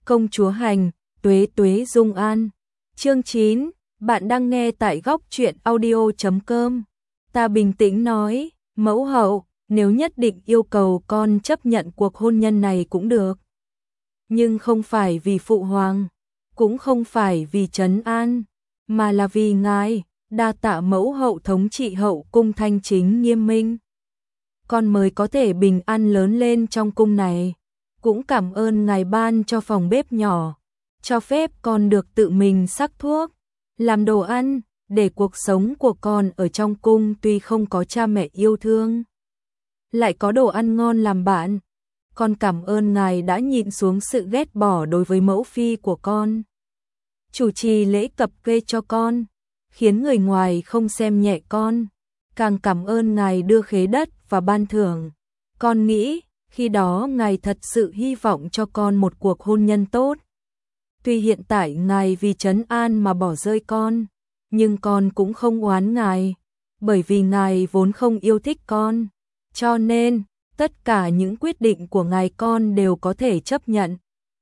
Công chúa hành, tuế tuế dung an. Chương 9, bạn đang nghe tại góc truyện audio.com. Ta bình tĩnh nói, mẫu hậu, nếu nhất định yêu cầu con chấp nhận cuộc hôn nhân này cũng được. Nhưng không phải vì phụ hoàng, cũng không phải vì trấn an, mà là vì ngài, đa tạ mẫu hậu thống trị hậu cung thanh chính nghiêm minh. Con mới có thể bình an lớn lên trong cung này. Cũng cảm ơn ngài ban cho phòng bếp nhỏ, cho phép con được tự mình sắc thuốc, làm đồ ăn, để cuộc sống của con ở trong cung tuy không có cha mẹ yêu thương, lại có đồ ăn ngon làm bạn. Con cảm ơn ngài đã nhịn xuống sự ghét bỏ đối với mẫu phi của con. Chủ trì lễ cập kê cho con, khiến người ngoài không xem nhẹ con. Càng cảm ơn ngài đưa khế đất và ban thưởng. Con nghĩ, khi đó ngài thật sự hy vọng cho con một cuộc hôn nhân tốt. Tuy hiện tại ngài vì trấn an mà bỏ rơi con, nhưng con cũng không oán ngài, bởi vì ngài vốn không yêu thích con. Cho nên, tất cả những quyết định của ngài con đều có thể chấp nhận.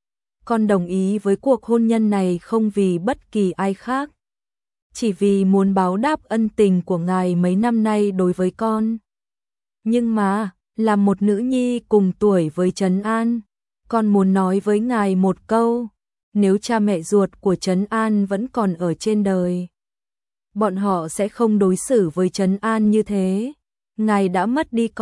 Con đồng ý với cuộc hôn nhân này không vì bất kỳ ai khác, chỉ vì muốn báo đáp ân tình của ngài mấy năm nay đối với con. Nhưng mà, là một nữ nhi cùng tuổi với Trấn An, con muốn nói với ngài một câu, nếu cha mẹ ruột của Trấn An vẫn còn ở trên đời, bọn họ sẽ không đối xử với Trấn An như thế. Ngài đã mất đi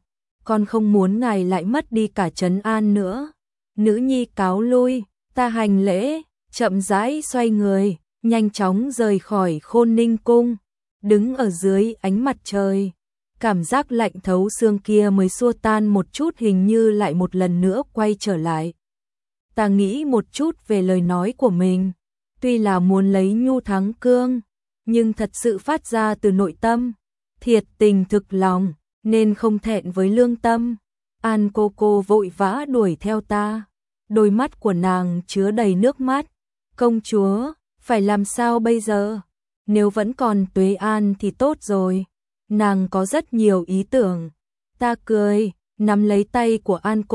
con không muốn ngài lại mất đi cả Trấn An nữa. Nữ nhi cáo lui, ta hành lễ, chậm rãi xoay người, nhanh chóng rời khỏi Khôn Ninh cung, đứng ở dưới ánh mặt trời. Cảm giác lạnh thấu xương kia mới xua tan một chút, hình như lại một lần nữa quay trở lại. Ta nghĩ một chút về lời nói của mình, tuy là muốn lấy nhu thắng cương, nhưng thật sự phát ra từ nội tâm, thiệt tình thực lòng, nên không thẹn với lương tâm. An cô vội vã đuổi theo ta, đôi mắt của nàng chứa đầy nước mắt. Công chúa, phải làm sao bây giờ? Nếu vẫn còn Tuế An thì tốt rồi. Nàng có rất nhiều ý tưởng. Ta cười, nắm lấy tay của An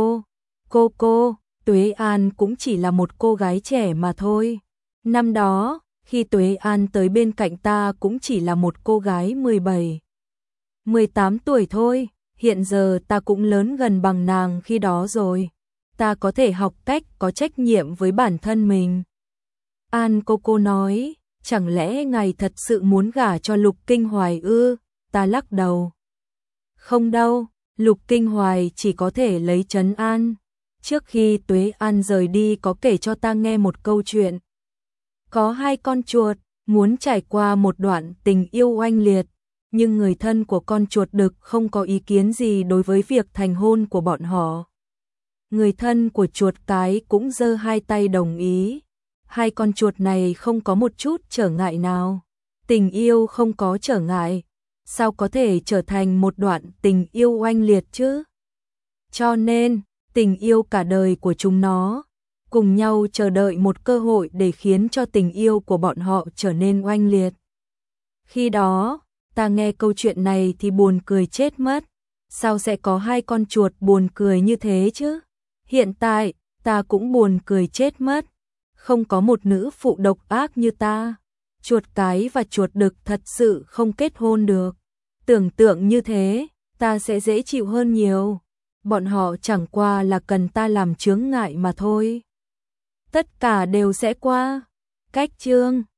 cô. Tuế An cũng chỉ là một cô gái trẻ mà thôi. Năm đó, khi Tuế An tới bên cạnh ta cũng chỉ là một cô gái 17, 18 tuổi thôi. Hiện giờ ta cũng lớn gần bằng nàng khi đó rồi. Ta có thể học cách có trách nhiệm với bản thân mình. An cô nói, chẳng lẽ ngài thật sự muốn gả cho Lục Kinh Hoài ư? Ta lắc đầu. Không đâu, Lục Kinh Hoài chỉ có thể lấy Trấn An. Trước khi Tuế An rời đi có kể cho ta nghe một câu chuyện. Có hai con chuột, muốn trải qua một đoạn tình yêu oanh liệt, nhưng người thân của con chuột đực không có ý kiến gì đối với việc thành hôn của bọn họ. Người thân của chuột cái cũng giơ hai tay đồng ý. Hai con chuột này không có một chút trở ngại nào. Tình yêu không có trở ngại, sao có thể trở thành một đoạn tình yêu oanh liệt chứ? Cho nên, tình yêu cả đời của chúng nó, cùng nhau chờ đợi một cơ hội để khiến cho tình yêu của bọn họ trở nên oanh liệt. Khi đó, ta nghe câu chuyện này thì buồn cười chết mất. Sao sẽ có hai con chuột buồn cười như thế chứ? Hiện tại, ta cũng buồn cười chết mất. Không có một nữ phụ độc ác như ta. Chuột cái và chuột đực thật sự không kết hôn được. Tưởng tượng như thế, ta sẽ dễ chịu hơn nhiều. Bọn họ chẳng qua là cần ta làm chướng ngại mà thôi. Tất cả đều sẽ qua. Cách chương